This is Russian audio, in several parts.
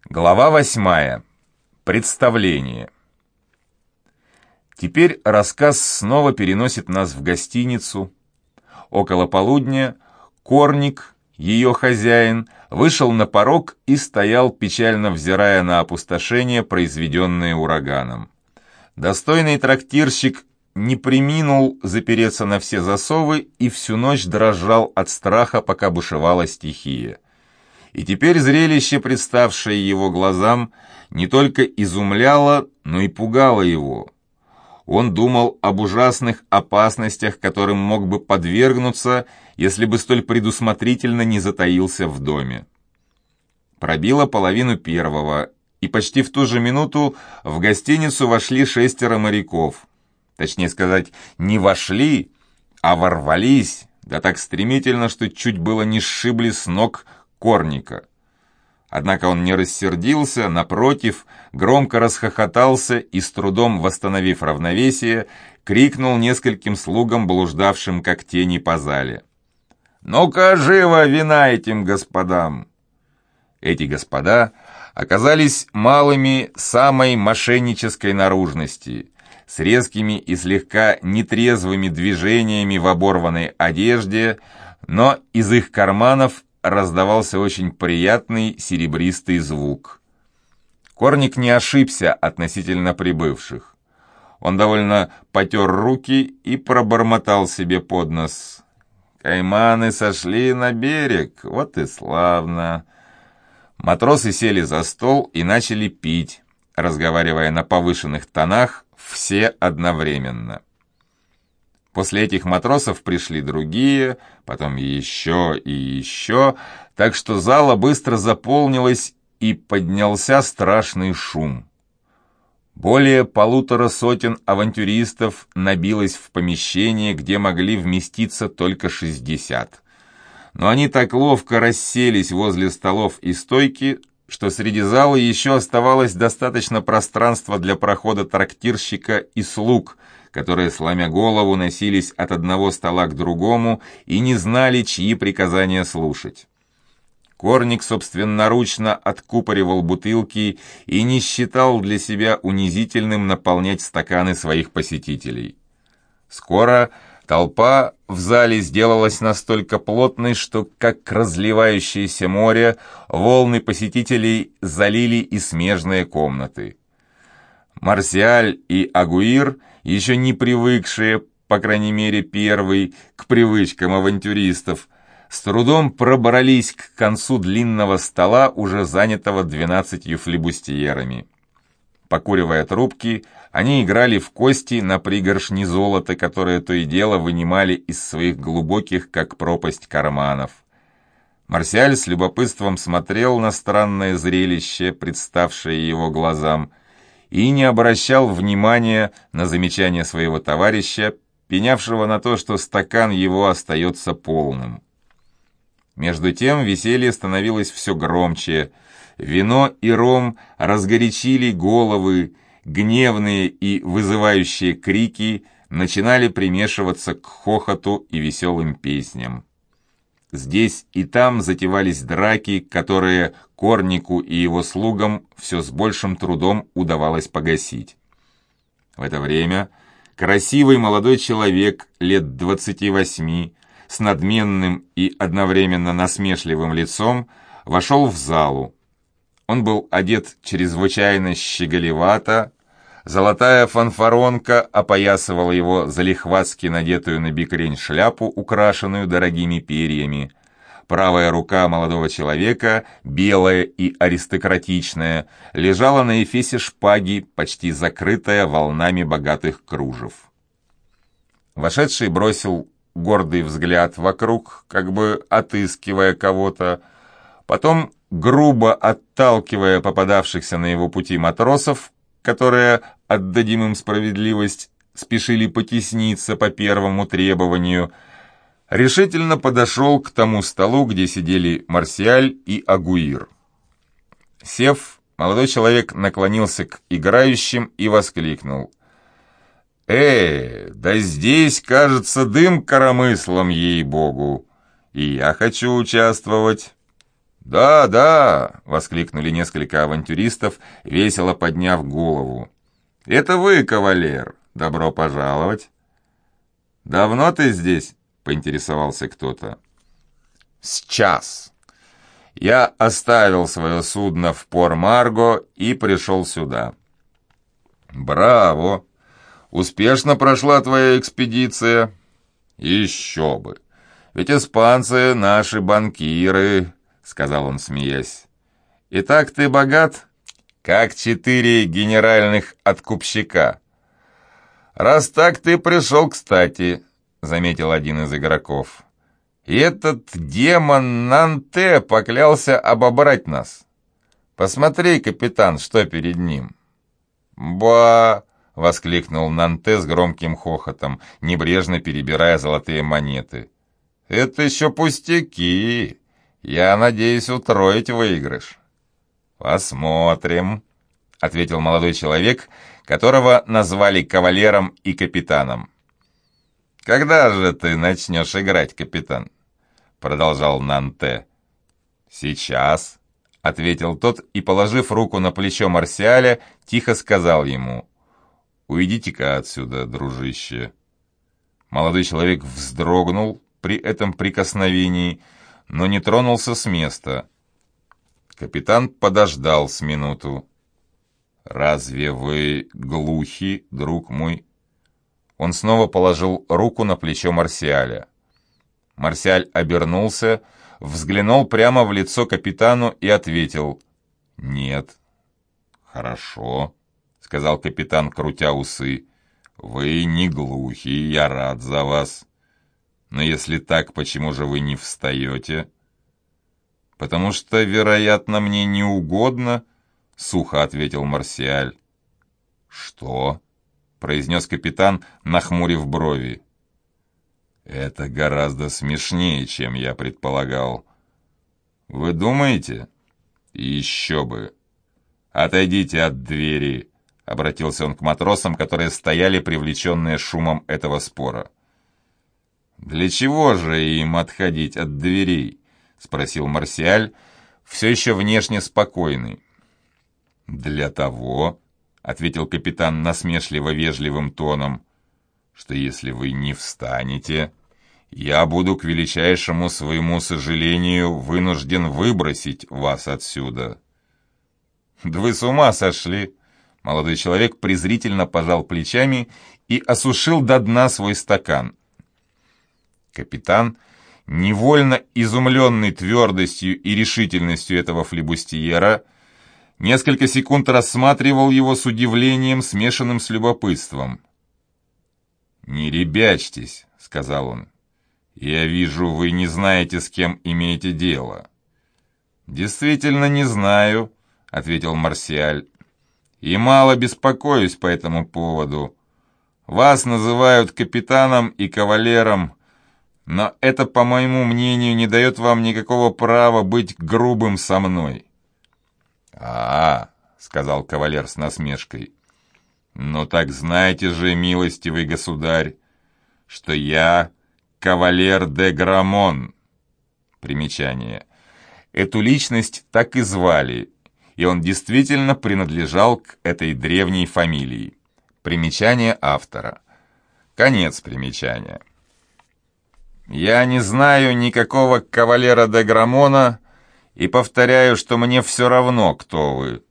Глава 8. Представление. Теперь рассказ снова переносит нас в гостиницу. Около полудня Корник, ее хозяин, вышел на порог и стоял, печально взирая на опустошение, произведенное ураганом. Достойный трактирщик не преминул запереться на все засовы и всю ночь дрожал от страха, пока бушевала стихия. И теперь зрелище, представшее его глазам, не только изумляло, но и пугало его. Он думал об ужасных опасностях, которым мог бы подвергнуться, если бы столь предусмотрительно не затаился в доме. Пробило 1:30, и почти в ту же минуту в гостиницу вошли 6 моряков. Точнее сказать, не вошли, а ворвались, да так стремительно, что чуть было не сшибли с ног Корника. Однако он не рассердился, напротив, громко расхохотался и, с трудом восстановив равновесие, крикнул нескольким слугам, блуждавшим как тени по зале: «Ну-ка, живо вина этим господам!» Эти господа оказались малыми самой мошеннической наружности, с резкими и слегка нетрезвыми движениями в оборванной одежде, но из их карманов раздавался очень приятный серебристый звук. Корник не ошибся относительно прибывших. Он довольно потер руки и пробормотал себе под нос: «Кайманы сошли на берег, вот и славно». Матросы сели за стол и начали пить, разговаривая на повышенных тонах, все одновременно. После этих матросов пришли другие, потом еще и еще, так что зала быстро заполнилась, и поднялся страшный шум. Более 150 авантюристов набилось в помещение, где могли вместиться только 60. Но они так ловко расселись возле столов и стойки, что среди зала еще оставалось достаточно пространства для прохода трактирщика и слуг, которые, сломя голову, носились от одного стола к другому и не знали, чьи приказания слушать. Корник собственноручно откупоривал бутылки и не считал для себя унизительным наполнять стаканы своих посетителей. Скоро толпа в зале сделалась настолько плотной, что, как разливающееся море, волны посетителей залили и смежные комнаты. Марсиаль и Агуир, еще не привыкшие, по крайней мере первый, к привычкам авантюристов, с трудом пробрались к концу длинного стола, уже занятого 12 флибустьерами. Покуривая трубки, они играли в кости на пригоршни золота, которые то и дело вынимали из своих глубоких, как пропасть, карманов. Марсиаль с любопытством смотрел на странное зрелище, представшее его глазам, и не обращал внимания на замечание своего товарища, пенявшего на то, что стакан его остается полным. Между тем веселье становилось все громче. Вино и ром разгорячили головы, гневные и вызывающие крики начинали примешиваться к хохоту и веселым песням. Здесь и там затевались драки, которые Корнику и его слугам все с большим трудом удавалось погасить. В это время красивый молодой человек лет 28, с надменным и одновременно насмешливым лицом, вошел в залу. Он был одет чрезвычайно щеголевато, золотая фанфаронка опоясывала его залихватски надетую на бикрень шляпу, украшенную дорогими перьями. Правая рука молодого человека, белая и аристократичная, лежала на эфесе шпаги, почти закрытая волнами богатых кружев. Вошедший бросил гордый взгляд вокруг, как бы отыскивая кого-то, потом, грубо отталкивая попадавшихся на его пути матросов, которые, отдадим им справедливость, спешили потесниться по первому требованию, решительно подошел к тому столу, где сидели Марсиаль и Агуир. Сев, молодой человек наклонился к играющим и воскликнул: да здесь, кажется, дым коромыслом, ей-богу, и я хочу участвовать». «Да, да!» — воскликнули несколько авантюристов, весело подняв голову. «Это вы, кавалер! Добро пожаловать!» «Давно ты здесь?» — поинтересовался кто-то. «С час. Я оставил свое судно в Пор-Марго и пришел сюда». «Браво! Успешно прошла твоя экспедиция?» «Еще бы! Ведь испанцы наши банкиры», — сказал он, смеясь. «Итак, ты богат, как 4 генеральных откупщика». «Раз так, ты пришел кстати», — заметил один из игроков. «И этот демон Нанте поклялся обобрать нас. Посмотри, капитан, что перед ним». «Ба!» — воскликнул Нанте с громким хохотом, небрежно перебирая золотые монеты. «Это еще пустяки. Я надеюсь утроить выигрыш». «Посмотрим», — ответил молодой человек, которого назвали кавалером и капитаном. «Когда же ты начнешь играть, капитан?» — продолжал Нанте. «Сейчас», — ответил тот и, положив руку на плечо Марсиаля, тихо сказал ему: «Уйдите-ка отсюда, дружище». Молодой человек вздрогнул при этом прикосновении, но не тронулся с места. Капитан подождал с минуту. «Разве вы глухи, друг мой?» Он снова положил руку на плечо Марсиаля. Марсиаль обернулся, взглянул прямо в лицо капитану и ответил: «Нет». «Хорошо», — сказал капитан, крутя усы. «Вы не глухи, я рад за вас. Но если так, почему же вы не встаете?» «Потому что, вероятно, мне не угодно», — сухо ответил Марсиаль. «Что?» — произнес капитан, нахмурив брови. «Это гораздо смешнее, чем я предполагал». «Вы думаете?» «Еще бы!» «Отойдите от двери», — обратился он к матросам, которые стояли, привлеченные шумом этого спора. «Для чего же им отходить от дверей?» — спросил Марсиаль, все еще внешне спокойный. «Для того», — ответил капитан насмешливо-вежливым тоном, «что если вы не встанете, я буду, к величайшему своему сожалению, вынужден выбросить вас отсюда». «Да вы с ума сошли!» Молодой человек презрительно пожал плечами и осушил до дна свой стакан. Капитан, невольно изумленный твердостью и решительностью этого флибустьера, несколько секунд рассматривал его с удивлением, смешанным с любопытством. «Не ребячьтесь», — сказал он. «Я вижу, вы не знаете, с кем имеете дело». «Действительно не знаю», — ответил Марсиаль. «И мало беспокоюсь по этому поводу. Вас называют капитаном и кавалером, но это, по моему мнению, не дает вам никакого права быть грубым со мной». «А-а», — сказал кавалер с насмешкой, — «ну так знаете же, милостивый государь, что я кавалер де Грамон». Примечание. Эту личность так и звали, и он действительно принадлежал к этой древней фамилии. Примечание автора. Конец примечания. «Я не знаю никакого кавалера де Грамона и повторяю, что мне все равно, кто вы».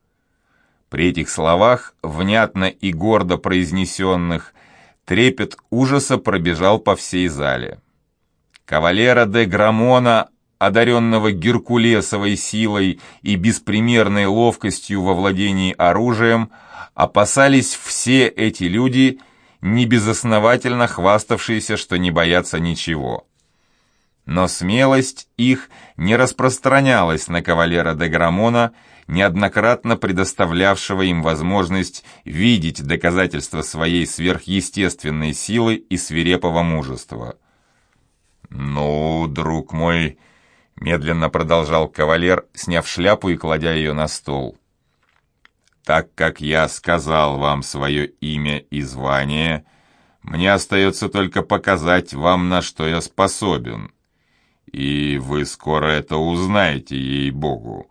При этих словах, внятно и гордо произнесенных, трепет ужаса пробежал по всей зале. Кавалера де Грамона, одаренного геркулесовой силой и беспримерной ловкостью во владении оружием, опасались все эти люди, небезосновательно хваставшиеся, что не боятся ничего. Но смелость их не распространялась на кавалера де Грамона, неоднократно предоставлявшего им возможность видеть доказательства своей сверхъестественной силы и свирепого мужества. «Ну, друг мой», — медленно продолжал кавалер, сняв шляпу и кладя ее на стол, «так как я сказал вам свое имя и звание, мне остается только показать вам, на что я способен. И вы скоро это узнаете, ей-богу».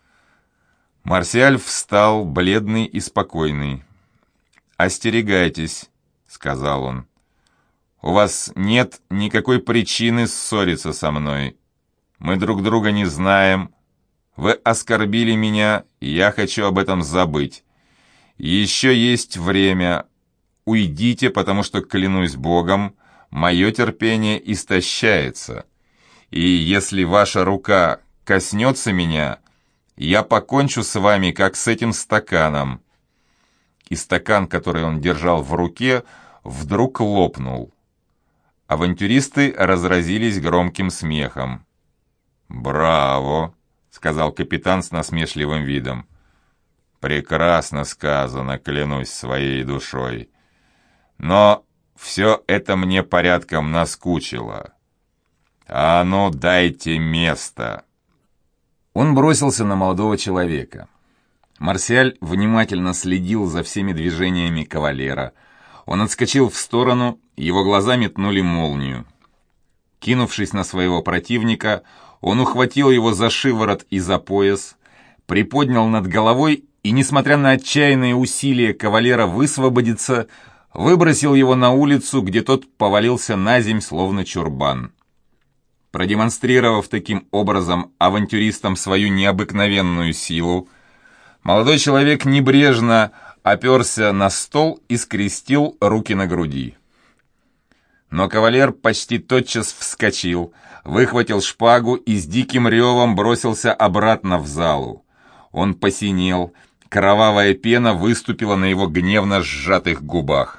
Марсиаль встал, бледный и спокойный. «Остерегайтесь», — сказал он. «У вас нет никакой причины ссориться со мной. Мы друг друга не знаем. Вы оскорбили меня, и я хочу об этом забыть. Еще есть время. Уйдите, потому что, клянусь Богом, мое терпение истощается. И если ваша рука коснется меня, я покончу с вами, как с этим стаканом». И стакан, который он держал в руке, вдруг лопнул. Авантюристы разразились громким смехом. «Браво!» — сказал капитан с насмешливым видом. «Прекрасно сказано, клянусь своей душой. Но все это мне порядком наскучило. А ну, дайте место!» Он бросился на молодого человека. Марсиаль внимательно следил за всеми движениями кавалера. Он отскочил в сторону, его глаза метнули молнию. Кинувшись на своего противника, он ухватил его за шиворот и за пояс, приподнял над головой и, несмотря на отчаянные усилия кавалера высвободиться, выбросил его на улицу, где тот повалился наземь, словно чурбан. Продемонстрировав таким образом авантюристам свою необыкновенную силу, молодой человек небрежно оперся на стол и скрестил руки на груди. Но кавалер почти тотчас вскочил, выхватил шпагу и с диким ревом бросился обратно в залу. Он посинел, кровавая пена выступила на его гневно сжатых губах.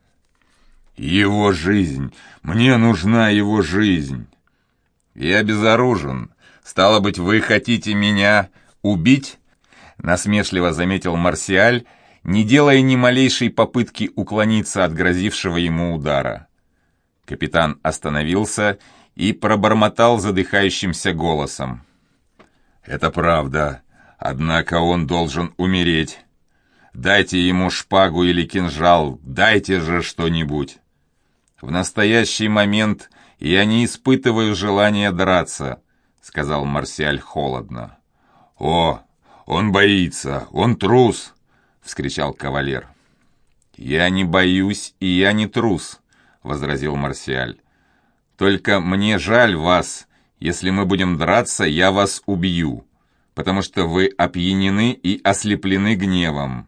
«Его жизнь! Мне нужна его жизнь!» «Я безоружен. Стало быть, вы хотите меня убить?» Насмешливо заметил Марсиаль, не делая ни малейшей попытки уклониться от грозившего ему удара. Капитан остановился и пробормотал задыхающимся голосом. «Это правда, однако он должен умереть. Дайте ему шпагу или кинжал, дайте же что-нибудь. В настоящий момент я не испытываю желания драться», — сказал Марсиаль холодно. «О, он боится, он трус!» — вскричал кавалер. «Я не боюсь, и я не трус», — возразил Марсиаль. «Только мне жаль вас. Если мы будем драться, я вас убью, потому что вы опьянены и ослеплены гневом».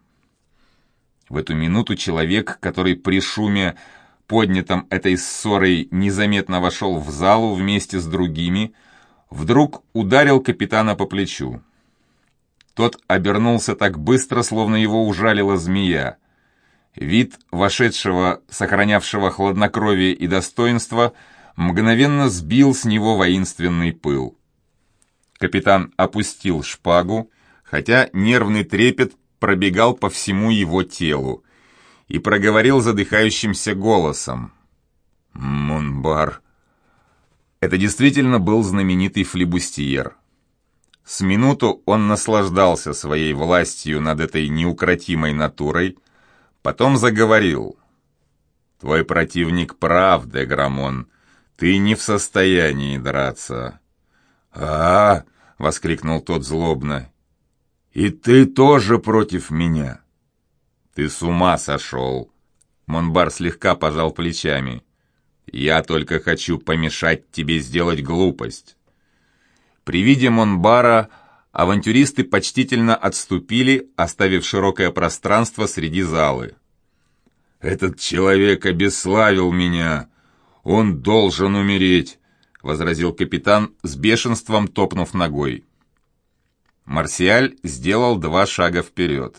В эту минуту человек, который при шуме, поднятом этой ссорой, незаметно вошел в залу вместе с другими, вдруг ударил капитана по плечу. Тот обернулся так быстро, словно его ужалила змея. Вид вошедшего, сохранявшего хладнокровие и достоинство, мгновенно сбил с него воинственный пыл. Капитан опустил шпагу, хотя нервный трепет пробегал по всему его телу, и проговорил задыхающимся голосом. «Монбар». Это действительно был знаменитый флибустьер. С минуту он наслаждался своей властью над этой неукротимой натурой, потом заговорил. «Твой противник прав, де Грамон, ты не в состоянии драться». «А-а-а!» — воскликнул тот злобно. «И ты тоже против меня?» «Ты с ума сошел!» Монбар слегка пожал плечами. «Я только хочу помешать тебе сделать глупость». При виде Монбара авантюристы почтительно отступили, оставив широкое пространство среди залы. «Этот человек обесславил меня! Он должен умереть!» — возразил капитан с бешенством, топнув ногой. Марсиаль сделал 2 шага вперед.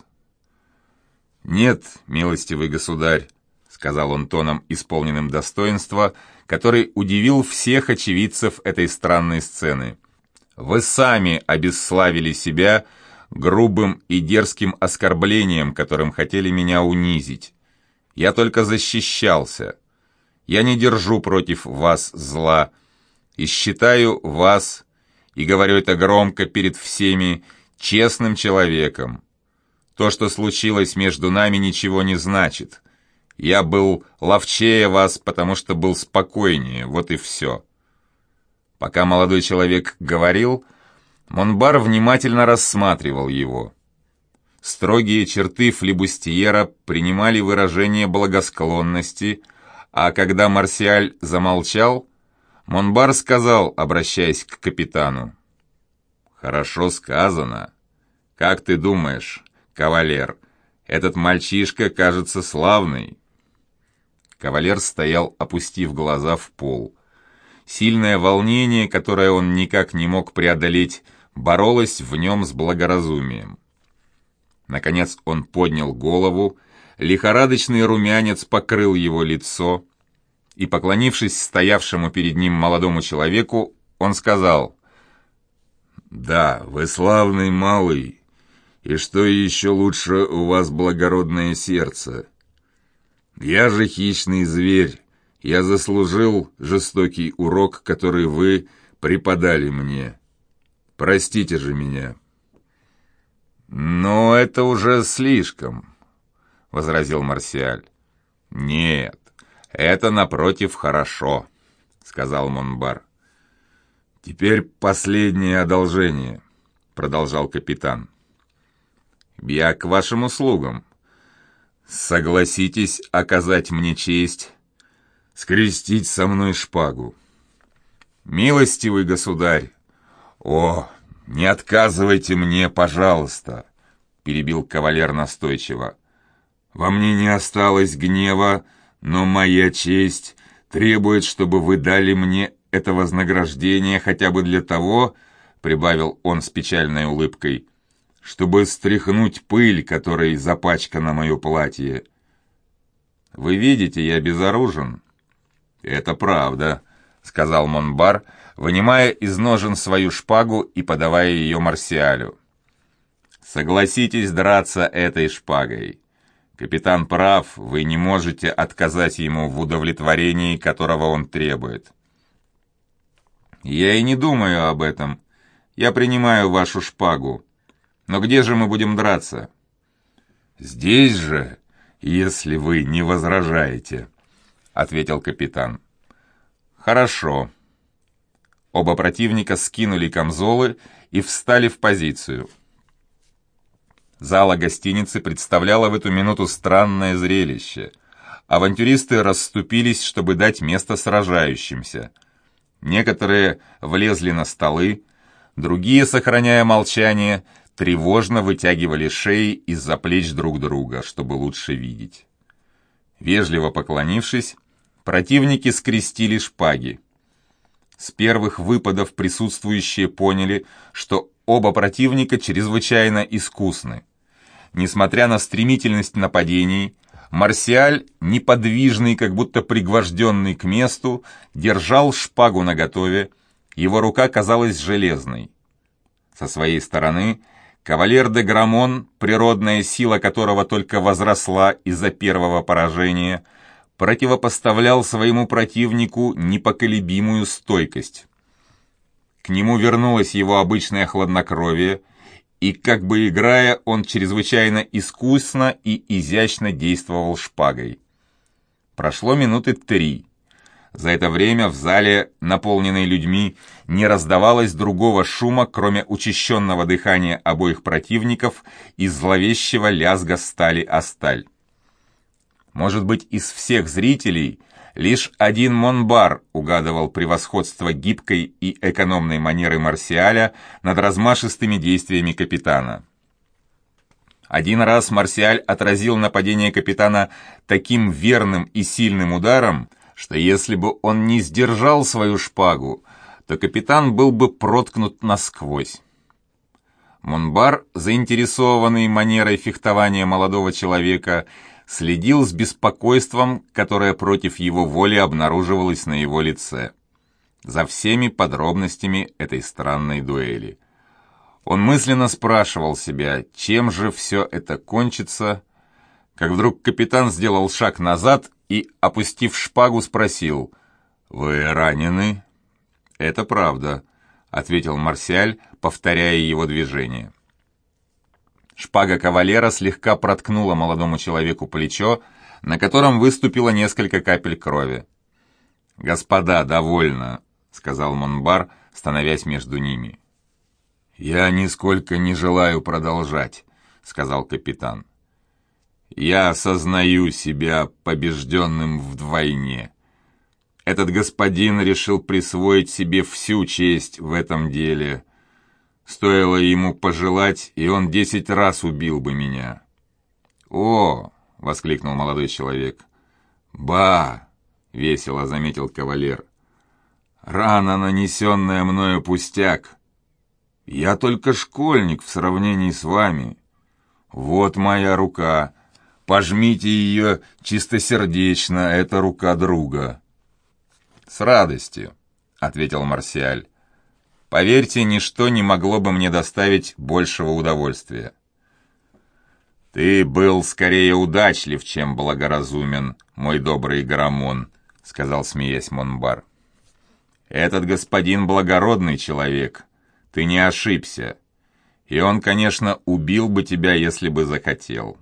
«Нет, милостивый государь», — сказал он тоном, исполненным достоинства, который удивил всех очевидцев этой странной сцены. «Вы сами обесславили себя грубым и дерзким оскорблением, которым хотели меня унизить. Я только защищался. Я не держу против вас зла, и считаю вас, и говорю это громко перед всеми, честным человеком. То, что случилось между нами, ничего не значит. Я был ловчее вас, потому что был спокойнее, вот и все». Пока молодой человек говорил, Монбар внимательно рассматривал его. Строгие черты флибустьера принимали выражение благосклонности, а когда Марсиаль замолчал, Монбар сказал, обращаясь к капитану: «Хорошо сказано. Как ты думаешь, кавалер, этот мальчишка кажется славный?» Кавалер стоял, опустив глаза в пол. Сильное волнение, которое он никак не мог преодолеть, боролось в нем с благоразумием. Наконец он поднял голову, лихорадочный румянец покрыл его лицо, и, поклонившись стоявшему перед ним молодому человеку, он сказал: «Да, вы славный малый, и что еще лучше, у вас благородное сердце. Я же хищный зверь, я заслужил жестокий урок, который вы преподали мне. Простите же меня». «Но это уже слишком», — возразил Марсиаль. «Нет, это, напротив, хорошо», — сказал Монбар. «Теперь последнее одолжение», — продолжал капитан. «Я к вашим услугам. Согласитесь оказать мне честь скрестить со мной шпагу». «Милостивый государь!» «О, не отказывайте мне, пожалуйста», — перебил кавалер настойчиво. «Во мне не осталось гнева, но моя честь требует, чтобы вы дали мне это вознаграждение хотя бы для того, — прибавил он с печальной улыбкой, — чтобы стряхнуть пыль, которой запачкано мое платье. Вы видите, я безоружен». «Это правда», — сказал Монбар, вынимая из ножен свою шпагу и подавая ее Марсиалю. «Согласитесь драться этой шпагой. Капитан прав, вы не можете отказать ему в удовлетворении, которого он требует». «Я и не думаю об этом. Я принимаю вашу шпагу. Но где же мы будем драться?» «Здесь же, если вы не возражаете», — ответил капитан. «Хорошо». Оба противника скинули камзолы и встали в позицию. Зала гостиницы представляла в эту минуту странное зрелище. Авантюристы расступились, чтобы дать место сражающимся. Некоторые влезли на столы, другие, сохраняя молчание, тревожно вытягивали шеи из-за плеч друг друга, чтобы лучше видеть. Вежливо поклонившись, противники скрестили шпаги. С первых выпадов присутствующие поняли, что оба противника чрезвычайно искусны. Несмотря на стремительность нападений, Марсиаль, неподвижный, как будто пригвожденный к месту, держал шпагу наготове, его рука казалась железной. Со своей стороны, кавалер де Грамон, природная сила которого только возросла из-за первого поражения, противопоставлял своему противнику непоколебимую стойкость. К нему вернулось его обычное хладнокровие, и, как бы играя, он чрезвычайно искусно и изящно действовал шпагой. Прошло минуты 3. За это время в зале, наполненной людьми, не раздавалось другого шума, кроме учащенного дыхания обоих противников и зловещего лязга стали о сталь. Может быть, из всех зрителей лишь один Монбар угадывал превосходство гибкой и экономной манеры Марсиаля над размашистыми действиями капитана. Один раз Марсиаль отразил нападение капитана таким верным и сильным ударом, что если бы он не сдержал свою шпагу, то капитан был бы проткнут насквозь. Монбар, заинтересованный манерой фехтования молодого человека, следил с беспокойством, которое против его воли обнаруживалось на его лице, за всеми подробностями этой странной дуэли. Он мысленно спрашивал себя, чем же все это кончится, как вдруг капитан сделал шаг назад и, опустив шпагу, спросил: «Вы ранены?» «Это правда», — ответил Марсиаль, повторяя его движение. Шпага кавалера слегка проткнула молодому человеку плечо, на котором выступило несколько капель крови. «Господа, довольно», сказал Монбар, становясь между ними. «Я нисколько не желаю продолжать», — сказал капитан. «Я осознаю себя побежденным вдвойне. Этот господин решил присвоить себе всю честь в этом деле. Стоило ему пожелать, и он 10 раз убил бы меня». «О!» — воскликнул молодой человек. «Ба!» — весело заметил кавалер. «Рана, нанесенная мною, пустяк. Я только школьник в сравнении с вами. Вот моя рука. Пожмите ее чистосердечно, это рука друга». «С радостью», — ответил Марсиаль. «Поверьте, ничто не могло бы мне доставить большего удовольствия». «Ты был скорее удачлив, чем благоразумен, мой добрый Гарамон», — сказал, смеясь, Монбар. «Этот господин благородный человек, ты не ошибся, и он, конечно, убил бы тебя, если бы захотел».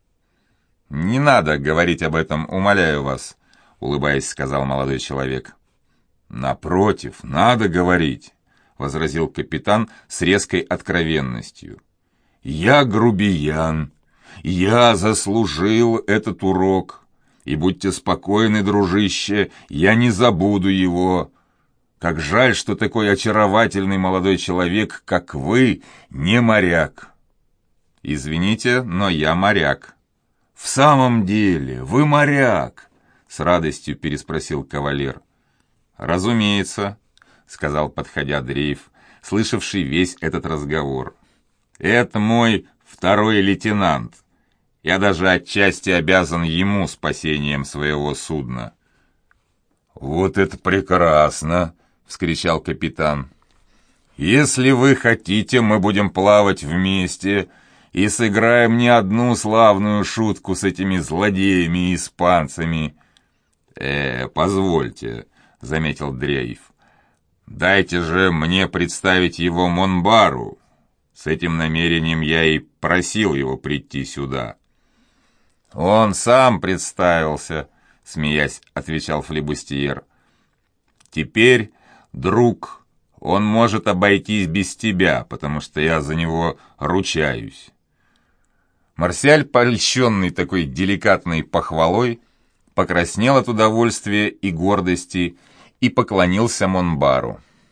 «Не надо говорить об этом, умоляю вас», — улыбаясь, сказал молодой человек. «Напротив, надо говорить», — возразил капитан с резкой откровенностью. «Я грубиян, я заслужил этот урок, и будьте спокойны, дружище, я не забуду его. Как жаль, что такой очаровательный молодой человек, как вы, не моряк». «Извините, но я моряк». «В самом деле, вы моряк?» — с радостью переспросил кавалер. «Разумеется», — сказал, подходя Дрейф, слышавший весь этот разговор. «Это мой второй лейтенант. Я даже отчасти обязан ему спасением своего судна». «Вот это прекрасно!» — вскричал капитан. «Если вы хотите, мы будем плавать вместе и сыграем не одну славную шутку с этими злодеями и испанцами». Позвольте», — заметил Дрейф. «Дайте же мне представить его Монбару. С этим намерением я и просил его прийти сюда». «Он сам представился», — смеясь, отвечал флебустьер. «Теперь, друг, он может обойтись без тебя, потому что я за него ручаюсь». Марсиаль, польщенный такой деликатной похвалой, покраснел от удовольствия и гордости и поклонился Монбару.